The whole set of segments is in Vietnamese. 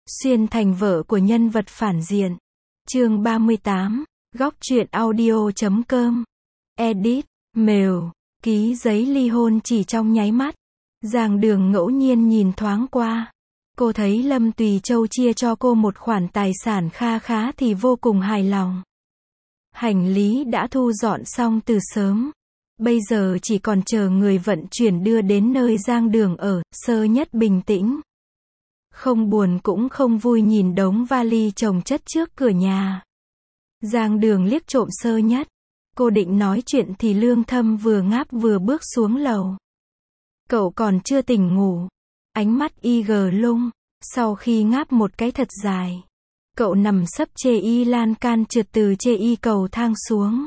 Xuyên thành vợ của nhân vật phản diện. Chương 38, góc truyện audio.com. Edit, mail, ký giấy ly hôn chỉ trong nháy mắt. Giang Đường ngẫu nhiên nhìn thoáng qua. Cô thấy Lâm Tùy Châu chia cho cô một khoản tài sản kha khá thì vô cùng hài lòng. Hành lý đã thu dọn xong từ sớm. Bây giờ chỉ còn chờ người vận chuyển đưa đến nơi Giang Đường ở. Sơ Nhất bình tĩnh, không buồn cũng không vui nhìn đống vali chồng chất trước cửa nhà. Giang Đường liếc trộm Sơ Nhất. Cô định nói chuyện thì Lương Thâm vừa ngáp vừa bước xuống lầu. Cậu còn chưa tỉnh ngủ. Ánh mắt IG lung. Sau khi ngáp một cái thật dài, cậu nằm sấp chê y lan can trượt từ chê y cầu thang xuống.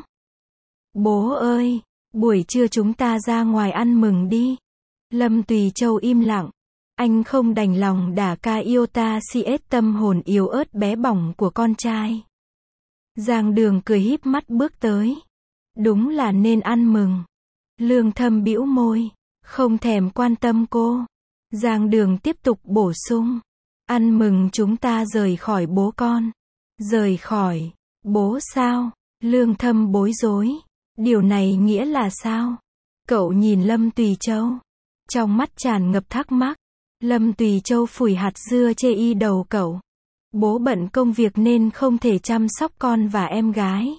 Bố ơi, buổi trưa chúng ta ra ngoài ăn mừng đi. Lâm Tùy Châu im lặng. Anh không đành lòng đả ca iota CS tâm hồn yếu ớt bé bỏng của con trai. Giang Đường cười híp mắt bước tới. Đúng là nên ăn mừng. Lương Thâm bĩu môi, không thèm quan tâm cô. Giang Đường tiếp tục bổ sung. Ăn mừng chúng ta rời khỏi bố con. Rời khỏi bố sao? Lương Thâm bối rối. Điều này nghĩa là sao? Cậu nhìn Lâm Tùy Châu. Trong mắt tràn ngập thắc mắc. Lâm Tùy Châu phủi hạt dưa chê y đầu cậu. Bố bận công việc nên không thể chăm sóc con và em gái.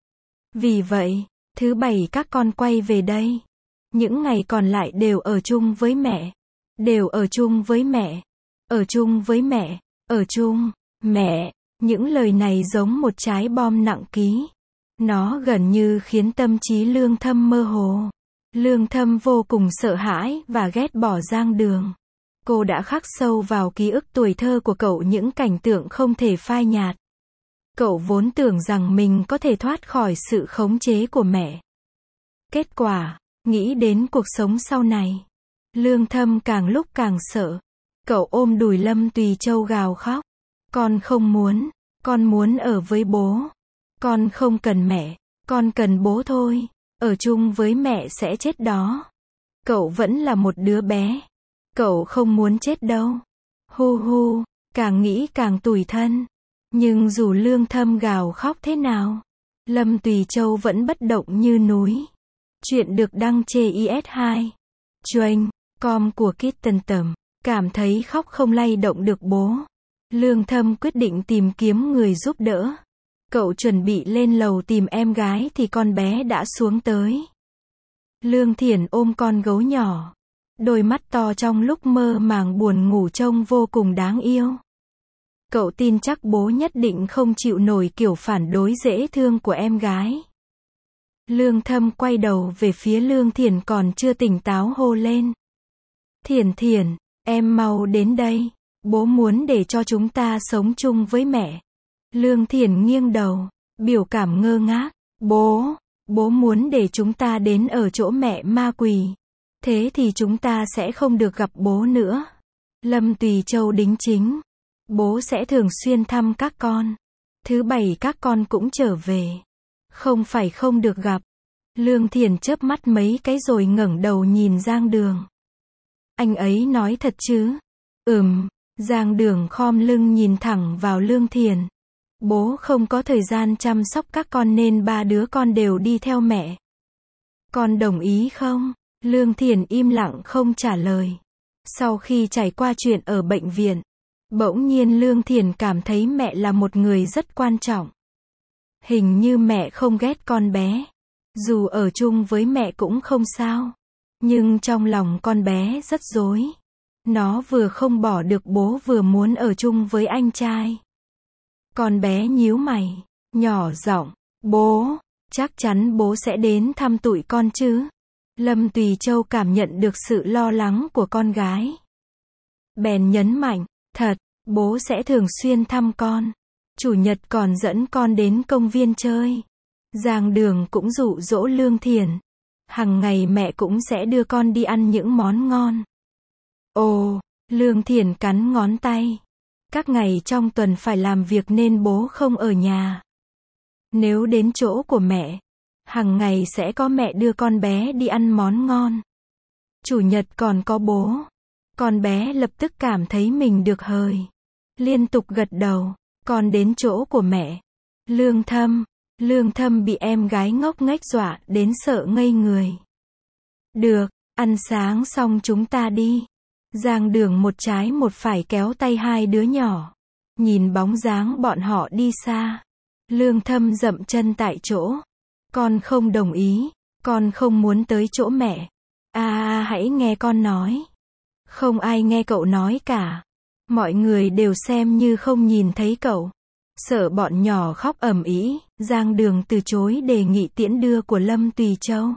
Vì vậy, thứ bảy các con quay về đây. Những ngày còn lại đều ở chung với mẹ. Đều ở chung với mẹ. Ở chung với mẹ. Ở chung, mẹ. Những lời này giống một trái bom nặng ký. Nó gần như khiến tâm trí Lương Thâm mơ hồ. Lương Thâm vô cùng sợ hãi và ghét bỏ Giang Đường. Cô đã khắc sâu vào ký ức tuổi thơ của cậu những cảnh tượng không thể phai nhạt. Cậu vốn tưởng rằng mình có thể thoát khỏi sự khống chế của mẹ. Kết quả, nghĩ đến cuộc sống sau này, Lương Thâm càng lúc càng sợ. Cậu ôm đùi Lâm Tùy Châu gào khóc. Con không muốn, con muốn ở với bố. Con không cần mẹ, con cần bố thôi. Ở chung với mẹ sẽ chết đó. Cậu vẫn là một đứa bé. Cậu không muốn chết đâu. Hu hu, càng nghĩ càng tủi thân. Nhưng dù Lương Thâm gào khóc thế nào, Lâm Tùy Châu vẫn bất động như núi. Chuyện được đăng trên IS2. Chuyên, com của Kitten Tầm. Cảm thấy khóc không lay động được bố. Lương Thâm quyết định tìm kiếm người giúp đỡ. Cậu chuẩn bị lên lầu tìm em gái thì con bé đã xuống tới. Lương Thiển ôm con gấu nhỏ. Đôi mắt to trong lúc mơ màng buồn ngủ trông vô cùng đáng yêu. Cậu tin chắc bố nhất định không chịu nổi kiểu phản đối dễ thương của em gái. Lương Thâm quay đầu về phía Lương Thiển còn chưa tỉnh táo hô lên. Thiển Thiển, em mau đến đây. Bố muốn để cho chúng ta sống chung với mẹ. Lương Thiển nghiêng đầu, biểu cảm ngơ ngác. Bố muốn để chúng ta đến ở chỗ mẹ ma quỷ. Thế thì chúng ta sẽ không được gặp bố nữa. Lâm Tùy Châu đính chính. Bố sẽ thường xuyên thăm các con. Thứ bảy các con cũng trở về. Không phải không được gặp. Lương Thiển chớp mắt mấy cái rồi ngẩng đầu nhìn Giang Đường. Anh ấy nói thật chứ? Giang Đường khom lưng nhìn thẳng vào Lương Thiển. Bố không có thời gian chăm sóc các con nên ba đứa con đều đi theo mẹ. Con đồng ý không? Lương Thiển im lặng không trả lời. Sau khi trải qua chuyện ở bệnh viện, bỗng nhiên Lương Thiển cảm thấy mẹ là một người rất quan trọng. Hình như mẹ không ghét con bé. Dù ở chung với mẹ cũng không sao. Nhưng trong lòng con bé rất rối. Nó vừa không bỏ được bố vừa muốn ở chung với anh trai. Con bé nhíu mày, nhỏ giọng, bố, chắc chắn bố sẽ đến thăm tụi con chứ? Lâm Tùy Châu cảm nhận được sự lo lắng của con gái. Bèn nhấn mạnh, thật, bố sẽ thường xuyên thăm con. Chủ nhật còn dẫn con đến công viên chơi. Giang Đường cũng dụ dỗ Lương Thiển. Hằng ngày mẹ cũng sẽ đưa con đi ăn những món ngon. Ồ, Lương Thiển cắn ngón tay. Các ngày trong tuần phải làm việc nên bố không ở nhà. Nếu đến chỗ của mẹ, hằng ngày sẽ có mẹ đưa con bé đi ăn món ngon. Chủ nhật còn có bố. Con bé lập tức cảm thấy mình được hời. Liên tục gật đầu. Con đến chỗ của mẹ. Lương Thâm bị em gái ngốc nghếch dọa đến sợ ngây người. Được, ăn sáng xong chúng ta đi. Giang Đường một trái một phải kéo tay hai đứa nhỏ. Nhìn bóng dáng bọn họ đi xa. Lương Thâm dậm chân tại chỗ. Con không đồng ý. Con không muốn tới chỗ mẹ. Hãy nghe con nói. Không ai nghe cậu nói cả. Mọi người đều xem như không nhìn thấy cậu. Sợ bọn nhỏ khóc ầm ĩ, Giang Đường từ chối đề nghị tiễn đưa của Lâm Tùy Châu.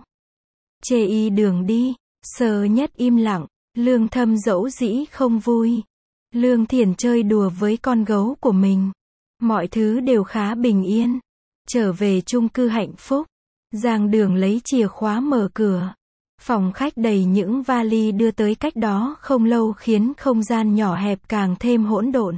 Chê y đường đi. Sơ Nhất im lặng. Lương Thâm dẫu dĩ không vui. Lương Thiển chơi đùa với con gấu của mình. Mọi thứ đều khá bình yên. Trở về chung cư hạnh phúc. Giang Đường lấy chìa khóa mở cửa. Phòng khách đầy những vali đưa tới cách đó không lâu khiến không gian nhỏ hẹp càng thêm hỗn độn.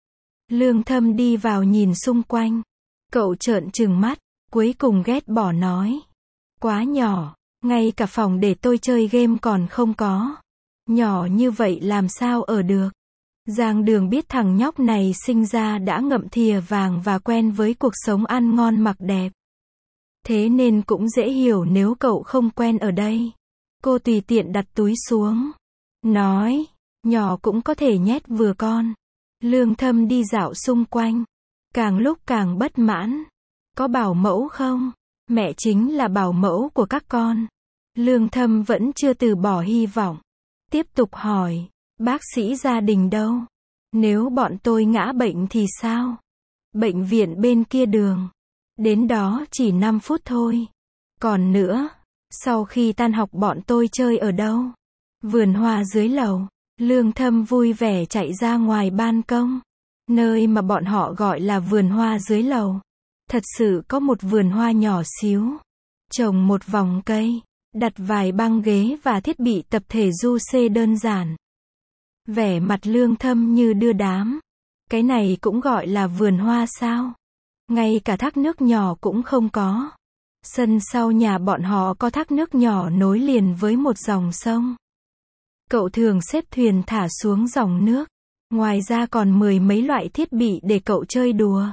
Lương Thâm đi vào nhìn xung quanh. Cậu trợn trừng mắt, cuối cùng ghét bỏ nói. Quá nhỏ, ngay cả phòng để tôi chơi game còn không có. Nhỏ như vậy làm sao ở được. Giang Đường biết thằng nhóc này sinh ra đã ngậm thìa vàng và quen với cuộc sống ăn ngon mặc đẹp. Thế nên cũng dễ hiểu nếu cậu không quen ở đây. Cô tùy tiện đặt túi xuống. Nói, nhỏ cũng có thể nhét vừa con. Lương Thâm đi dạo xung quanh. Càng lúc càng bất mãn. Có bảo mẫu không? Mẹ chính là bảo mẫu của các con. Lương Thâm vẫn chưa từ bỏ hy vọng. Tiếp tục hỏi, bác sĩ gia đình đâu? Nếu bọn tôi ngã bệnh thì sao? Bệnh viện bên kia đường. Đến đó chỉ 5 phút thôi. Còn nữa, sau khi tan học bọn tôi chơi ở đâu? Vườn hoa dưới lầu. Lương Thâm vui vẻ chạy ra ngoài ban công. Nơi mà bọn họ gọi là vườn hoa dưới lầu. Thật sự có một vườn hoa nhỏ xíu. Trồng một vòng cây. Đặt vài băng ghế và thiết bị tập thể du xê đơn giản. Vẻ mặt Lương Thâm như đưa đám. Cái này cũng gọi là vườn hoa sao? Ngay cả thác nước nhỏ cũng không có. Sân sau nhà bọn họ có thác nước nhỏ nối liền với một dòng sông. Cậu thường xếp thuyền thả xuống dòng nước. Ngoài ra còn 10 mấy loại thiết bị để cậu chơi đùa.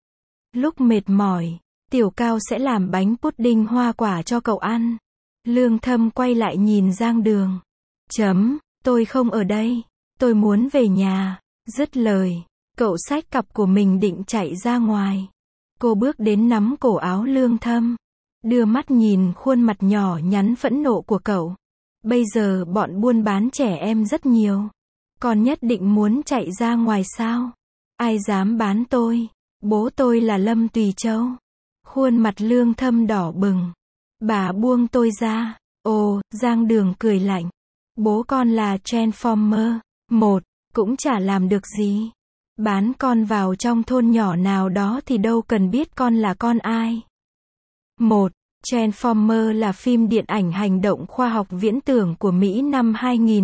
Lúc mệt mỏi, Tiểu Cao sẽ làm bánh pudding hoa quả cho cậu ăn. Lương Thâm quay lại nhìn Giang Đường. Tôi không ở đây. Tôi muốn về nhà. Dứt lời, cậu xách cặp của mình định chạy ra ngoài. Cô bước đến nắm cổ áo Lương Thâm. Đưa mắt nhìn khuôn mặt nhỏ nhắn phẫn nộ của cậu. Bây giờ bọn buôn bán trẻ em rất nhiều. Con nhất định muốn chạy ra ngoài sao? Ai dám bán tôi? Bố tôi là Lâm Tùy Châu. Khuôn mặt Lương Thâm đỏ bừng. Bà buông tôi ra. Ồ, Giang Đường cười lạnh. Bố con là Transformer. Cũng chả làm được gì. Bán con vào trong thôn nhỏ nào đó thì đâu cần biết con là con ai. Transformer là phim điện ảnh hành động khoa học viễn tưởng của Mỹ năm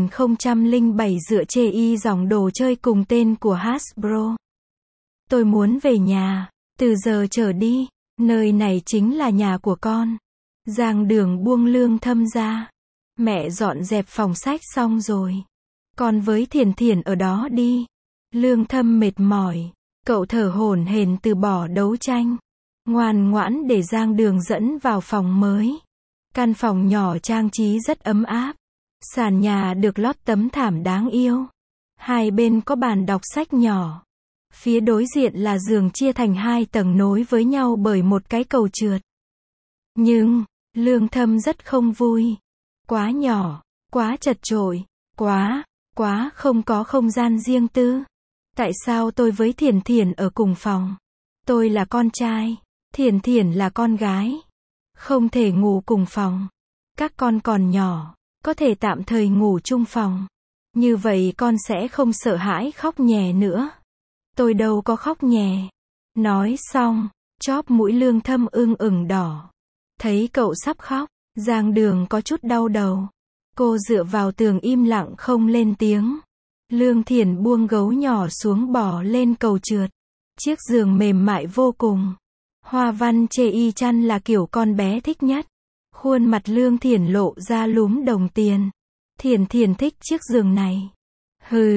2007 dựa trên dòng đồ chơi cùng tên của Hasbro. Tôi muốn về nhà. Từ giờ trở đi, nơi này chính là nhà của con. Giang Đường buông Lương Thâm ra. Mẹ dọn dẹp phòng sách xong rồi. Con với Thiển Thiển ở đó đi. Lương Thâm mệt mỏi. Cậu thở hổn hển từ bỏ đấu tranh. Ngoan ngoãn để Giang Đường dẫn vào phòng mới. Căn phòng nhỏ trang trí rất ấm áp. Sàn nhà được lót tấm thảm đáng yêu. Hai bên có bàn đọc sách nhỏ. Phía đối diện là giường chia thành 2 tầng nối với nhau bởi một cái cầu trượt. Nhưng, Lương Thâm rất không vui. Quá nhỏ, quá chật chội, quá không có không gian riêng tư. Tại sao tôi với Thiển Thiển ở cùng phòng? Tôi là con trai, Thiển Thiển là con gái. Không thể ngủ cùng phòng. Các con còn nhỏ, có thể tạm thời ngủ chung phòng. Như vậy con sẽ không sợ hãi khóc nhè nữa. Tôi đâu có khóc nhè. Nói xong, chóp mũi Lương Thâm ửng đỏ. Thấy cậu sắp khóc, Giang Đường có chút đau đầu. Cô dựa vào tường im lặng không lên tiếng. Lương Thiển buông gấu nhỏ xuống bỏ lên cầu trượt. Chiếc giường mềm mại vô cùng. Hoa văn chê chăn là kiểu con bé thích nhất. Khuôn mặt Lương Thiển lộ ra lúm đồng tiền. Thiển Thiển thích chiếc giường này.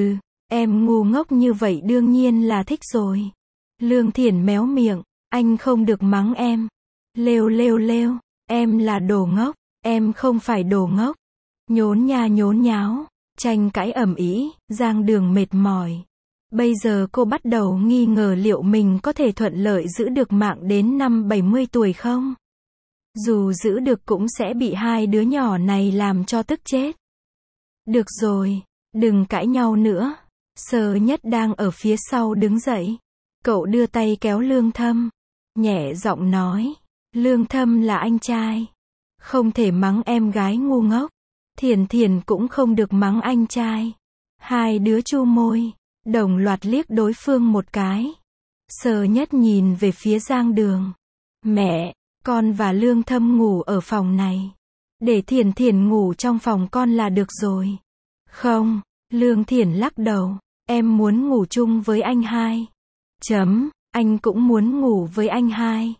Em ngu ngốc như vậy đương nhiên là thích rồi. Lương Thiển méo miệng, anh không được mắng em. Lêu lêu lêu, em là đồ ngốc, em không phải đồ ngốc. Nhốn nha nhốn nháo, tranh cãi ầm ĩ, Giang Đường mệt mỏi. Bây giờ cô bắt đầu nghi ngờ liệu mình có thể thuận lợi giữ được mạng đến năm 70 tuổi không? Dù giữ được cũng sẽ bị hai đứa nhỏ này làm cho tức chết. Được rồi, đừng cãi nhau nữa. Sở Nhất đang ở phía sau đứng dậy. Cậu đưa tay kéo Lương Thâm, nhẹ giọng nói, Lương Thâm là anh trai, không thể mắng em gái ngu ngốc. Thiển Thiển cũng không được mắng anh trai. Hai đứa chu môi, đồng loạt liếc đối phương một cái. Sở Nhất nhìn về phía Giang Đường. Mẹ, con và Lương Thâm ngủ ở phòng này. Để Thiển Thiển ngủ trong phòng con là được rồi. Không, Lương Thiển lắc đầu, em muốn ngủ chung với anh hai. Anh cũng muốn ngủ với anh hai.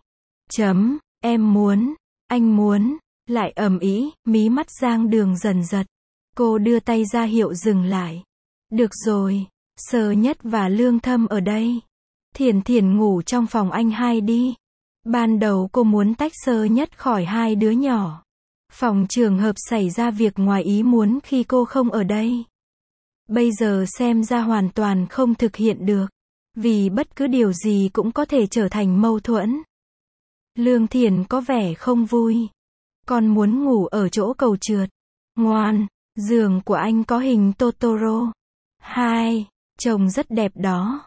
Em muốn, anh muốn, lại ầm ĩ, mí mắt Giang Đường dần giật. Cô đưa tay ra hiệu dừng lại. Được rồi, Sở Nhất và Lương Thâm ở đây. Thiển Thiển ngủ trong phòng anh hai đi. Ban đầu cô muốn tách Sở Nhất khỏi hai đứa nhỏ. Phòng trường hợp xảy ra việc ngoài ý muốn khi cô không ở đây. Bây giờ xem ra hoàn toàn không thực hiện được. Vì bất cứ điều gì cũng có thể trở thành mâu thuẫn. Lương Thiển có vẻ không vui. Con muốn ngủ ở chỗ cầu trượt. Ngoan, giường của anh có hình Totoro. Trông rất đẹp đó.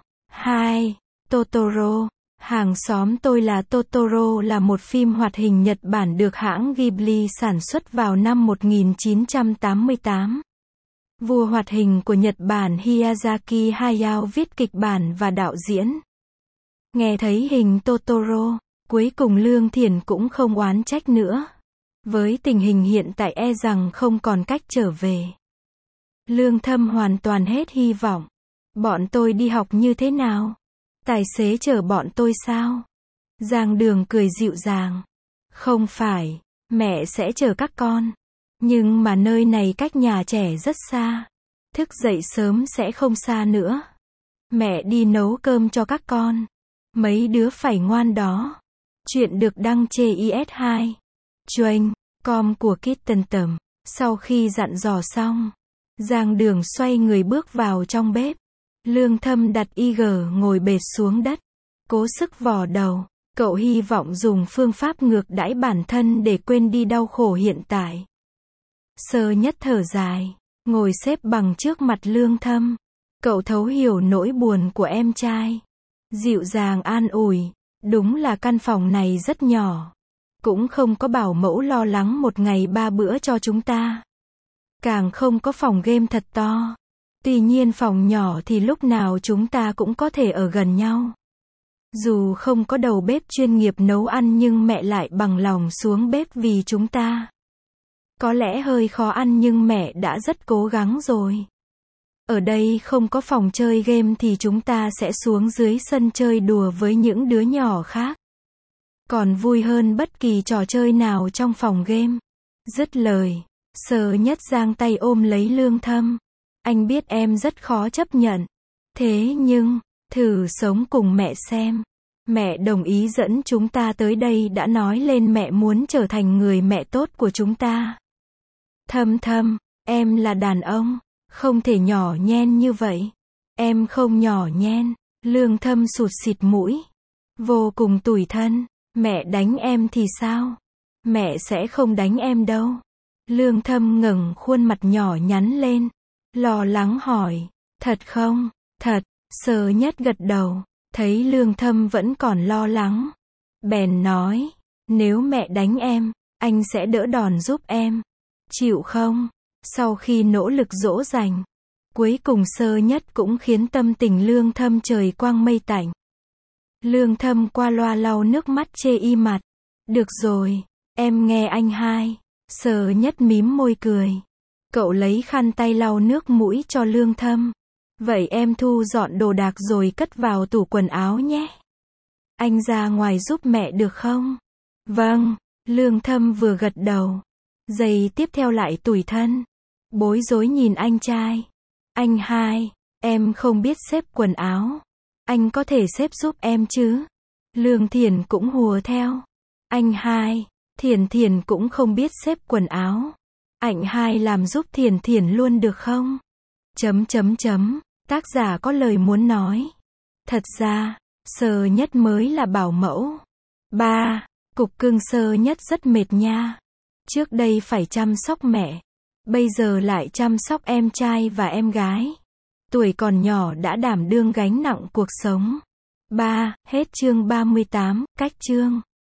Totoro. Hàng xóm tôi là Totoro là một phim hoạt hình Nhật Bản được hãng Ghibli sản xuất vào năm 1988. Vua hoạt hình của Nhật Bản Miyazaki Hayao viết kịch bản và đạo diễn. Nghe thấy hình Totoro, cuối cùng Lương Thiển cũng không oán trách nữa. Với tình hình hiện tại e rằng không còn cách trở về. Lương Thâm hoàn toàn hết hy vọng. Bọn tôi đi học như thế nào? Tài xế chở bọn tôi sao? Giang Đường cười dịu dàng. Không phải, mẹ sẽ chở các con. Nhưng mà nơi này cách nhà trẻ rất xa. Thức dậy sớm sẽ không xa nữa. Mẹ đi nấu cơm cho các con. Mấy đứa phải ngoan đó. Chuyện được đăng trên IS2. Chuyên, com của Kitten Tầm. Sau khi dặn dò xong, Giang Đường xoay người bước vào trong bếp. Lương Thâm đặt IG ngồi bệt xuống đất. Cố sức vò đầu. Cậu hy vọng dùng phương pháp ngược đãi bản thân để quên đi đau khổ hiện tại. Sở Nhất thở dài, ngồi xếp bằng trước mặt Lương Thâm. Cậu thấu hiểu nỗi buồn của em trai. Dịu dàng an ủi, đúng là căn phòng này rất nhỏ. Cũng không có bảo mẫu lo lắng một ngày 3 bữa cho chúng ta. Càng không có phòng game thật to. Tuy nhiên phòng nhỏ thì lúc nào chúng ta cũng có thể ở gần nhau. Dù không có đầu bếp chuyên nghiệp nấu ăn nhưng mẹ lại bằng lòng xuống bếp vì chúng ta. Có lẽ hơi khó ăn nhưng mẹ đã rất cố gắng rồi. Ở đây không có phòng chơi game thì chúng ta sẽ xuống dưới sân chơi đùa với những đứa nhỏ khác. Còn vui hơn bất kỳ trò chơi nào trong phòng game. Dứt lời, Sở Nhất giang tay ôm lấy Lương Thâm. Anh biết em rất khó chấp nhận. Thế nhưng, thử sống cùng mẹ xem. Mẹ đồng ý dẫn chúng ta tới đây đã nói lên mẹ muốn trở thành người mẹ tốt của chúng ta. Thâm, em là đàn ông, không thể nhỏ nhen như vậy. Em không nhỏ nhen. Lương Thâm sụt xịt mũi. Vô cùng tủi thân. Mẹ đánh em thì sao? Mẹ sẽ không đánh em đâu. Lương Thâm ngẩng khuôn mặt nhỏ nhắn lên. Lo lắng hỏi. Thật không? Thật. Sở Nhất gật đầu. Thấy Lương Thâm vẫn còn lo lắng. Bèn nói. Nếu mẹ đánh em, anh sẽ đỡ đòn giúp em. Chịu không? Sau khi nỗ lực dỗ dành, cuối cùng Sở Nhất cũng khiến tâm tình Lương Thâm trời quang mây tạnh. Lương Thâm qua loa lau nước mắt chê y mặt. Được rồi, em nghe anh hai. Sở Nhất mím môi cười. Cậu lấy khăn tay lau nước mũi cho Lương Thâm. Vậy em thu dọn đồ đạc rồi cất vào tủ quần áo nhé. Anh ra ngoài giúp mẹ được không? Vâng, Lương Thâm vừa gật đầu. Giây tiếp theo lại tủi thân. Bối rối nhìn anh trai. Anh hai, Em không biết xếp quần áo. Anh có thể xếp giúp em chứ? Lương Thiển cũng hùa theo. Anh hai, Thiển Thiển cũng không biết xếp quần áo. Anh hai làm giúp Thiển Thiển luôn được không? Tác giả có lời muốn nói. Thật ra, Sơ Nhất mới là bảo mẫu. 3. Cục cưng Sơ Nhất rất mệt nha. Trước đây phải chăm sóc mẹ. Bây giờ lại chăm sóc em trai và em gái. Tuổi còn nhỏ đã đảm đương gánh nặng cuộc sống. 3. Hết chương 38, cách chương.